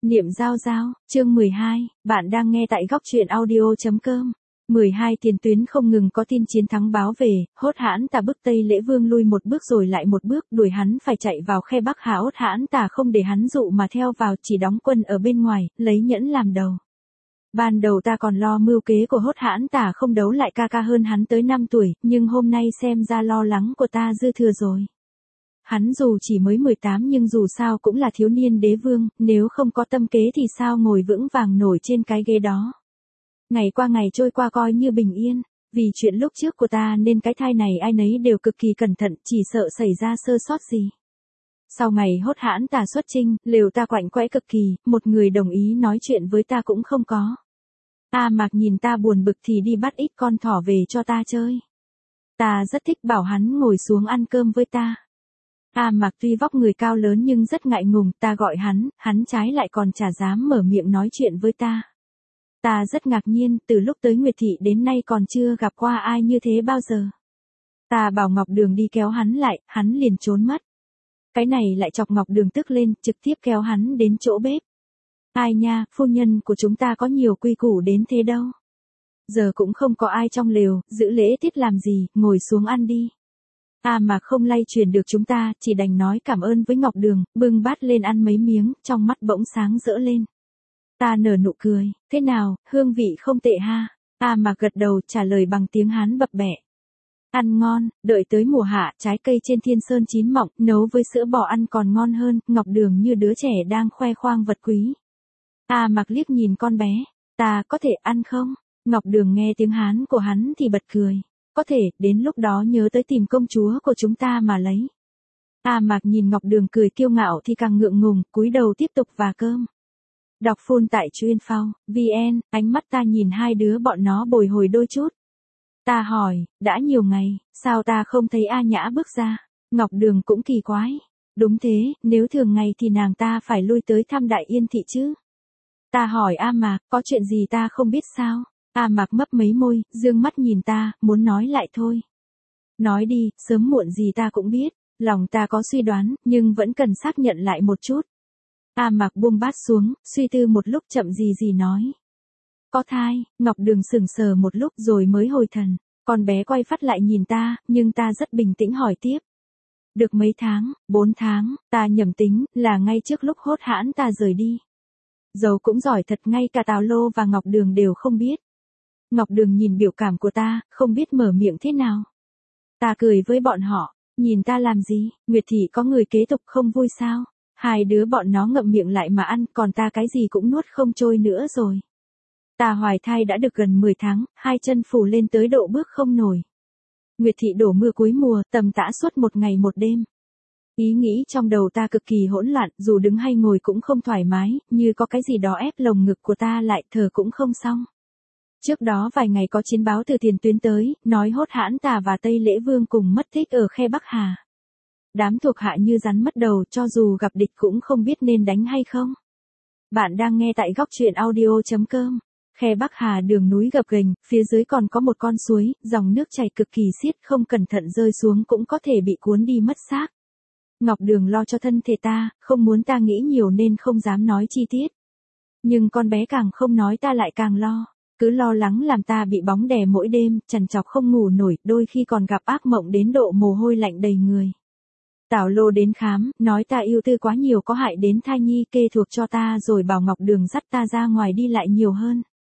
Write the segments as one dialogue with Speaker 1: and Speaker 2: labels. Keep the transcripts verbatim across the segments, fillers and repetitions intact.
Speaker 1: Niệm giao giao, chương mười hai, bạn đang nghe tại góc truyện audio.com. mười hai tiền tuyến không ngừng có tin chiến thắng báo về, Hốt Hãn Tà bức Tây Lễ Vương lui một bước rồi lại một bước, đuổi hắn phải chạy vào khe Bắc Hà. Hốt Hãn Tà không để hắn dụ mà theo vào, chỉ đóng quân ở bên ngoài, lấy Nhẫn làm đầu. Ban đầu ta còn lo mưu kế của Hốt Hãn Tà không đấu lại ca ca hơn hắn tới năm tuổi, nhưng hôm nay xem ra lo lắng của ta dư thừa rồi. Hắn dù chỉ mới mười tám nhưng dù sao cũng là thiếu niên đế vương, nếu không có tâm kế thì sao ngồi vững vàng nổi trên cái ghế đó. Ngày qua ngày trôi qua coi như bình yên, vì chuyện lúc trước của ta nên cái thai này ai nấy đều cực kỳ cẩn thận, chỉ sợ xảy ra sơ sót gì. Sau ngày Hốt Hãn Tà xuất chinh, lều ta quạnh quẽ cực kỳ, một người đồng ý nói chuyện với ta cũng không có. A Mạc nhìn ta buồn bực thì đi bắt ít con thỏ về cho ta chơi. Ta rất thích bảo hắn ngồi xuống ăn cơm với ta. A Mạc tuy vóc người cao lớn nhưng rất ngại ngùng, ta gọi hắn, hắn trái lại còn chả dám mở miệng nói chuyện với ta. Ta rất ngạc nhiên, từ lúc tới Nguyệt Thị đến nay còn chưa gặp qua ai như thế bao giờ. Ta bảo Ngọc Đường đi kéo hắn lại, hắn liền trốn mất. Cái này lại chọc Ngọc Đường tức lên, trực tiếp kéo hắn đến chỗ bếp. Ai nha, phu nhân của chúng ta có nhiều quy củ đến thế đâu. Giờ cũng không có ai trong lều, giữ lễ tiết làm gì, ngồi xuống ăn đi. À mà không lay truyền được chúng ta, chỉ đành nói cảm ơn với Ngọc Đường, bưng bát lên ăn mấy miếng, trong mắt bỗng sáng rỡ lên. Ta nở nụ cười, thế nào, hương vị không tệ ha. À mà gật đầu trả lời bằng tiếng Hán bập bẹ. Ăn ngon, đợi tới mùa hạ, trái cây trên thiên sơn chín mọng, nấu với sữa bò ăn còn ngon hơn. Ngọc Đường như đứa trẻ đang khoe khoang vật quý. À mặc liếc nhìn con bé, ta có thể ăn không? Ngọc Đường nghe tiếng Hán của hắn thì bật cười. Có thể, đến lúc đó nhớ tới tìm công chúa của chúng ta mà lấy. A Mạc nhìn Ngọc Đường cười kiêu ngạo thì càng ngượng ngùng, cúi đầu tiếp tục vả cơm. Đọc full tại chuyên phao, vn, ánh mắt ta nhìn hai đứa bọn nó bồi hồi đôi chút. Ta hỏi, đã nhiều ngày, sao ta không thấy A Nhã bước ra? Ngọc Đường cũng kỳ quái. Đúng thế, nếu thường ngày thì nàng ta phải lui tới thăm Đại Yên Thị chứ. Ta hỏi A Mạc, có chuyện gì ta không biết sao? A Mạc mấp mấy môi, dương mắt nhìn ta, muốn nói lại thôi. Nói đi, sớm muộn gì ta cũng biết, lòng ta có suy đoán, nhưng vẫn cần xác nhận lại một chút. A Mạc buông bát xuống, suy tư một lúc chậm gì gì nói. Có thai, Ngọc Đường sững sờ một lúc rồi mới hồi thần, con bé quay phát lại nhìn ta, nhưng ta rất bình tĩnh hỏi tiếp. Được mấy tháng, bốn tháng, ta nhầm tính, là ngay trước lúc Hốt Hãn ta rời đi. Dâu cũng giỏi thật, ngay cả Tào Lô và Ngọc Đường đều không biết. Ngọc Đường nhìn biểu cảm của ta, không biết mở miệng thế nào. Ta cười với bọn họ, nhìn ta làm gì, Nguyệt Thị có người kế tục không vui sao? Hai đứa bọn nó ngậm miệng lại mà ăn, còn ta cái gì cũng nuốt không trôi nữa rồi. Ta hoài thai đã được gần mười tháng, hai chân phủ lên tới độ bước không nổi. Nguyệt Thị đổ mưa cuối mùa, tầm tã suốt một ngày một đêm. Ý nghĩ trong đầu ta cực kỳ hỗn loạn, dù đứng hay ngồi cũng không thoải mái, như có cái gì đó ép lồng ngực của ta lại, thở cũng không xong. Trước đó vài ngày có chiến báo từ tiền tuyến tới, nói Hốt Hãn Tà và Tây Lễ Vương cùng mất tích ở khe Bắc Hà. Đám thuộc hạ như rắn mất đầu, cho dù gặp địch cũng không biết nên đánh hay không. Bạn đang nghe tại góc truyện audio.com. Khe Bắc Hà đường núi gập ghềnh, phía dưới còn có một con suối, dòng nước chảy cực kỳ xiết, không cẩn thận rơi xuống cũng có thể bị cuốn đi mất xác. Ngọc Đường lo cho thân thể ta, không muốn ta nghĩ nhiều nên không dám nói chi tiết. Nhưng con bé càng không nói ta lại càng lo. Cứ lo lắng làm ta bị bóng đè mỗi đêm, trằn trọc không ngủ nổi, đôi khi còn gặp ác mộng đến độ mồ hôi lạnh đầy người. Tào Lô đến khám, nói ta ưu tư quá nhiều có hại đến thai nhi, kê thuộc cho ta rồi bảo Ngọc Đường dắt ta ra ngoài đi lại nhiều hơn.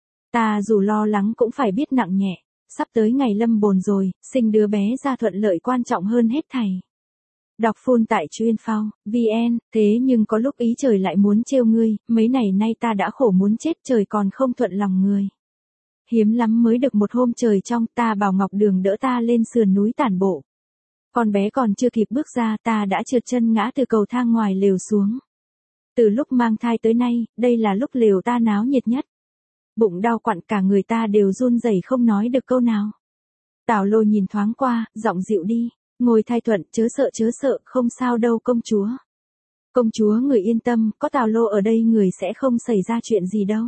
Speaker 1: Ta dù lo lắng cũng phải biết nặng nhẹ, sắp tới ngày lâm bồn rồi, sinh đứa bé ra thuận lợi quan trọng hơn hết thảy. Đọc full tại chuyên phao, vn, thế nhưng có lúc ý trời lại muốn trêu ngươi, mấy ngày nay ta đã khổ muốn chết trời còn không thuận lòng người. Hiếm lắm mới được một hôm trời trong, ta bảo Ngọc Đường đỡ ta lên sườn núi tản bộ. Con bé còn chưa kịp bước ra ta đã trượt chân ngã từ cầu thang ngoài lều xuống. Từ lúc mang thai tới nay, đây là lúc lều ta náo nhiệt nhất. Bụng đau quặn cả người ta đều run rẩy không nói được câu nào. Tào Lô nhìn thoáng qua, giọng dịu đi. Ngồi thai thuận, chớ sợ chớ sợ, không sao đâu công chúa. Công chúa người yên tâm, có Tào Lô ở đây người sẽ không xảy ra chuyện gì đâu.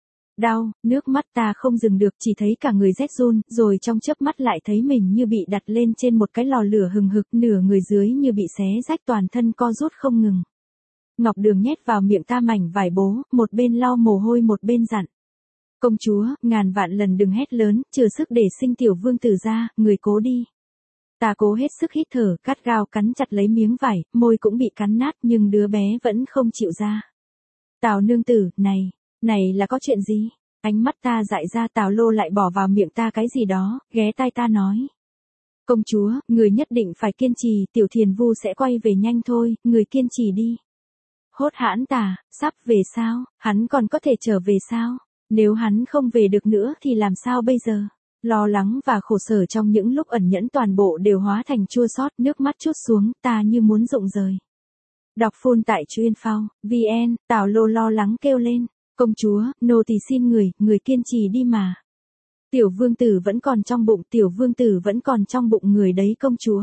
Speaker 1: Đau, nước mắt ta không dừng được, chỉ thấy cả người rét run, rồi trong chớp mắt lại thấy mình như bị đặt lên trên một cái lò lửa hừng hực, nửa người dưới như bị xé rách toàn thân co rút không ngừng. Ngọc Đường nhét vào miệng ta mảnh vải bố, một bên lau mồ hôi một bên dặn. Công chúa, ngàn vạn lần đừng hét lớn, chừa sức để sinh tiểu vương tử ra, người cố đi. Ta cố hết sức hít thở, cắt gao cắn chặt lấy miếng vải, môi cũng bị cắn nát nhưng đứa bé vẫn không chịu ra. Tào nương tử, này, này là có chuyện gì? Ánh mắt ta dại ra, Tào Lô lại bỏ vào miệng ta cái gì đó, ghé tai ta nói. Công chúa, người nhất định phải kiên trì, tiểu thiền vu sẽ quay về nhanh thôi, người kiên trì đi. Hốt hãn tà, sắp về sao, hắn còn có thể trở về sao? Nếu hắn không về được nữa thì làm sao bây giờ? Lo lắng và khổ sở trong những lúc ẩn nhẫn toàn bộ đều hóa thành chua xót, nước mắt trút xuống, ta như muốn rụng rời. Đọc full tại chuyên phao, vn, Tào Lô lo lắng kêu lên. Công chúa, nô tỳ xin người, người kiên trì đi mà. Tiểu vương tử vẫn còn trong bụng, tiểu vương tử vẫn còn trong bụng người đấy công chúa.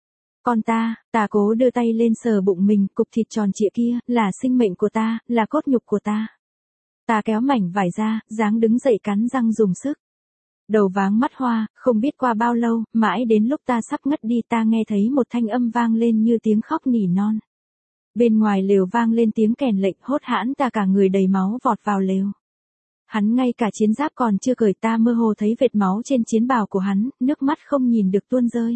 Speaker 1: Còn ta, ta cố đưa tay lên sờ bụng mình, cục thịt tròn trịa kia, là sinh mệnh của ta, là cốt nhục của ta. Ta kéo mảnh vải ra, dáng đứng dậy cắn răng dùng sức. Đầu váng mắt hoa, không biết qua bao lâu, mãi đến lúc ta sắp ngất đi ta nghe thấy một thanh âm vang lên như tiếng khóc nỉ non. Bên ngoài lều vang lên tiếng kèn lệnh, hốt hãn ta cả người đầy máu vọt vào lều. Hắn ngay cả chiến giáp còn chưa cởi, ta mơ hồ thấy vệt máu trên chiến bào của hắn, nước mắt không nhìn được tuôn rơi.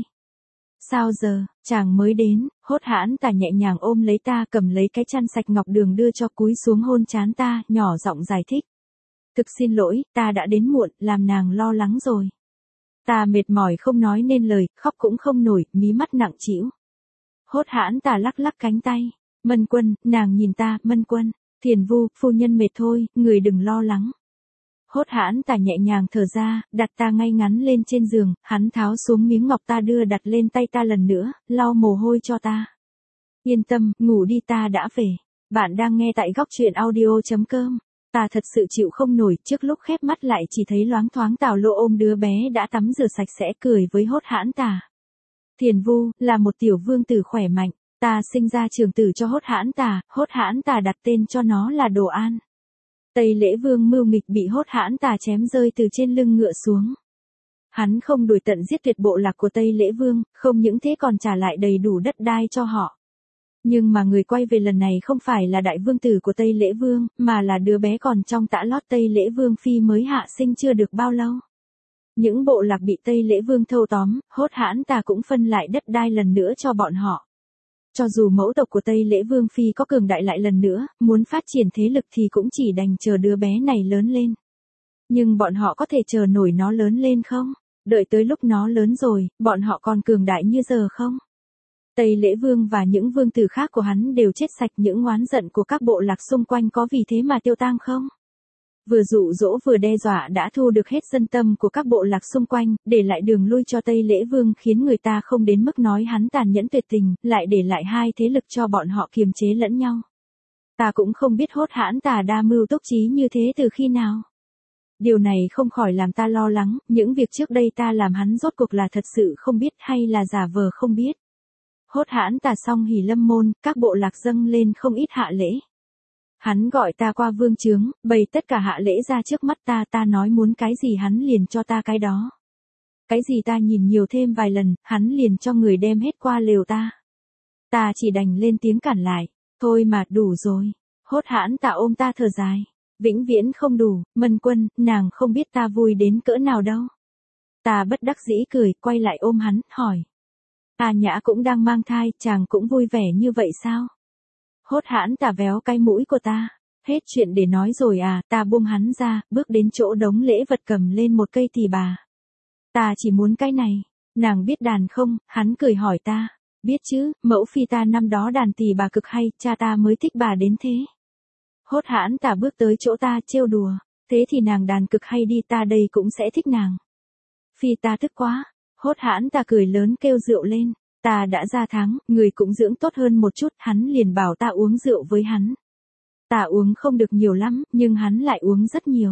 Speaker 1: Sao giờ, chàng mới đến, hốt hãn ta nhẹ nhàng ôm lấy ta, cầm lấy cái chăn sạch Ngọc Đường đưa cho, cúi xuống hôn trán ta, nhỏ giọng giải thích. Thực xin lỗi, ta đã đến muộn, làm nàng lo lắng rồi. Ta mệt mỏi không nói nên lời, khóc cũng không nổi, mí mắt nặng trĩu. Hốt hãn ta lắc lắc cánh tay. Mân Quân, nàng nhìn ta, Mân Quân, Thiền Vu, phu nhân mệt thôi, người đừng lo lắng. Hốt hãn ta nhẹ nhàng thở ra, đặt ta ngay ngắn lên trên giường, hắn tháo xuống miếng ngọc ta đưa đặt lên tay ta lần nữa, lau mồ hôi cho ta. Yên tâm, ngủ đi, ta đã về. Bạn đang nghe tại góc truyện audio chấm com. Ta thật sự chịu không nổi, trước lúc khép mắt lại chỉ thấy loáng thoáng Tào Lô ôm đứa bé đã tắm rửa sạch sẽ cười với hốt hãn ta. Thiền Vu, là một tiểu vương tử khỏe mạnh. Ta sinh ra trường tử cho hốt hãn tà, hốt hãn tà đặt tên cho nó là Đồ An. Tây Lễ Vương mưu nghịch bị hốt hãn tà chém rơi từ trên lưng ngựa xuống. Hắn không đuổi tận giết tuyệt bộ lạc của Tây Lễ Vương, không những thế còn trả lại đầy đủ đất đai cho họ. Nhưng mà người quay về lần này không phải là đại vương tử của Tây Lễ Vương, mà là đứa bé còn trong tã lót Tây Lễ Vương phi mới hạ sinh chưa được bao lâu. Những bộ lạc bị Tây Lễ Vương thâu tóm, hốt hãn tà cũng phân lại đất đai lần nữa cho bọn họ. Cho dù mẫu tộc của Tây Lễ Vương phi có cường đại lại lần nữa, muốn phát triển thế lực thì cũng chỉ đành chờ đứa bé này lớn lên. Nhưng bọn họ có thể chờ nổi nó lớn lên không? Đợi tới lúc nó lớn rồi, bọn họ còn cường đại như giờ không? Tây Lễ Vương và những vương tử khác của hắn đều chết sạch, những oán giận của các bộ lạc xung quanh có vì thế mà tiêu tang không? Vừa dụ dỗ vừa đe dọa đã thu được hết dân tâm của các bộ lạc xung quanh, để lại đường lui cho Tây Lễ Vương khiến người ta không đến mức nói hắn tàn nhẫn tuyệt tình, lại để lại hai thế lực cho bọn họ kiềm chế lẫn nhau. Ta cũng không biết hốt hãn tà đa mưu túc trí như thế từ khi nào. Điều này không khỏi làm ta lo lắng, những việc trước đây ta làm hắn rốt cuộc là thật sự không biết hay là giả vờ không biết. Hốt hãn tà xong hỉ lâm môn, các bộ lạc dâng lên không ít hạ lễ. Hắn gọi ta qua vương trướng, bày tất cả hạ lễ ra trước mắt ta, ta nói muốn cái gì hắn liền cho ta cái đó. Cái gì ta nhìn nhiều thêm vài lần, hắn liền cho người đem hết qua lều ta. Ta chỉ đành lên tiếng cản lại, thôi mà đủ rồi. Hốt hãn ta ôm ta thở dài, vĩnh viễn không đủ, Mân Quân, nàng không biết ta vui đến cỡ nào đâu. Ta bất đắc dĩ cười, quay lại ôm hắn, hỏi. A Nhã cũng đang mang thai, chàng cũng vui vẻ như vậy sao? Hốt hãn ta véo cái mũi của ta. Hết chuyện để nói rồi à, ta buông hắn ra, bước đến chỗ đống lễ vật cầm lên một cây tỳ bà. Ta chỉ muốn cái này. Nàng biết đàn không? Hắn cười hỏi ta. Biết chứ, mẫu phi ta năm đó đàn tỳ bà cực hay, cha ta mới thích bà đến thế. Hốt hãn ta bước tới chỗ ta trêu đùa. Thế thì nàng đàn cực hay đi, ta đây cũng sẽ thích nàng. Phi ta tức quá. Hốt hãn ta cười lớn kêu rượu lên. Ta đã ra tháng, người cũng dưỡng tốt hơn một chút, hắn liền bảo ta uống rượu với hắn. Ta uống không được nhiều lắm, nhưng hắn lại uống rất nhiều.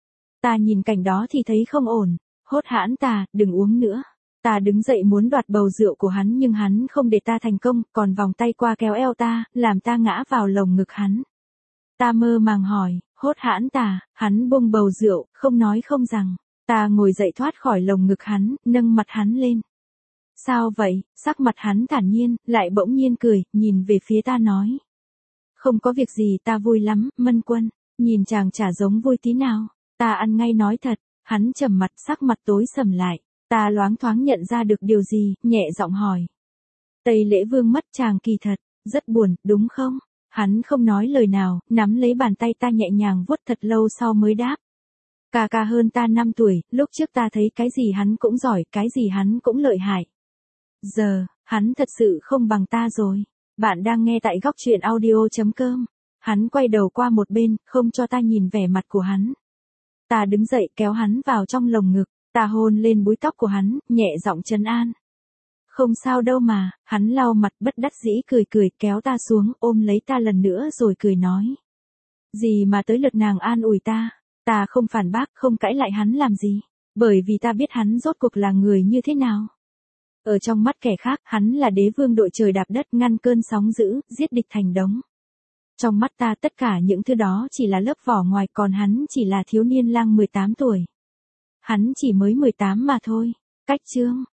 Speaker 1: Ta nhìn cảnh đó thì thấy không ổn. Hốt hãn ta, đừng uống nữa. Ta đứng dậy muốn đoạt bầu rượu của hắn nhưng hắn không để ta thành công, còn vòng tay qua kéo eo ta, làm ta ngã vào lồng ngực hắn. Ta mơ màng hỏi, hốt hãn ta, hắn buông bầu rượu, không nói không rằng. Ta ngồi dậy thoát khỏi lồng ngực hắn, nâng mặt hắn lên. Sao vậy? Sắc mặt hắn thản nhiên, lại bỗng nhiên cười, nhìn về phía ta nói. Không có việc gì, ta vui lắm, Mân Quân. Nhìn chàng chả giống vui tí nào. Ta ăn ngay nói thật. Hắn trầm mặt, sắc mặt tối sầm lại. Ta loáng thoáng nhận ra được điều gì, nhẹ giọng hỏi. Tây Lễ Vương mất chàng kỳ thật, rất buồn, đúng không? Hắn không nói lời nào, nắm lấy bàn tay ta nhẹ nhàng vuốt thật lâu sau mới đáp. Ca ca hơn ta năm tuổi, lúc trước ta thấy cái gì hắn cũng giỏi, cái gì hắn cũng lợi hại. Giờ, hắn thật sự không bằng ta rồi. Bạn đang nghe tại góc truyện audio.com. Hắn quay đầu qua một bên, không cho ta nhìn vẻ mặt của hắn. Ta đứng dậy kéo hắn vào trong lồng ngực, ta hôn lên búi tóc của hắn, nhẹ giọng trấn an. Không sao đâu mà, hắn lau mặt bất đắc dĩ cười cười kéo ta xuống ôm lấy ta lần nữa rồi cười nói. Gì mà tới lượt nàng an ủi ta, ta không phản bác không cãi lại hắn làm gì, bởi vì ta biết hắn rốt cuộc là người như thế nào. Ở trong mắt kẻ khác hắn là đế vương đội trời đạp đất ngăn cơn sóng dữ, giết địch thành đống. Trong mắt ta tất cả những thứ đó chỉ là lớp vỏ ngoài còn hắn chỉ là thiếu niên lang mười tám tuổi. Hắn chỉ mới mười tám mà thôi. Cách chương.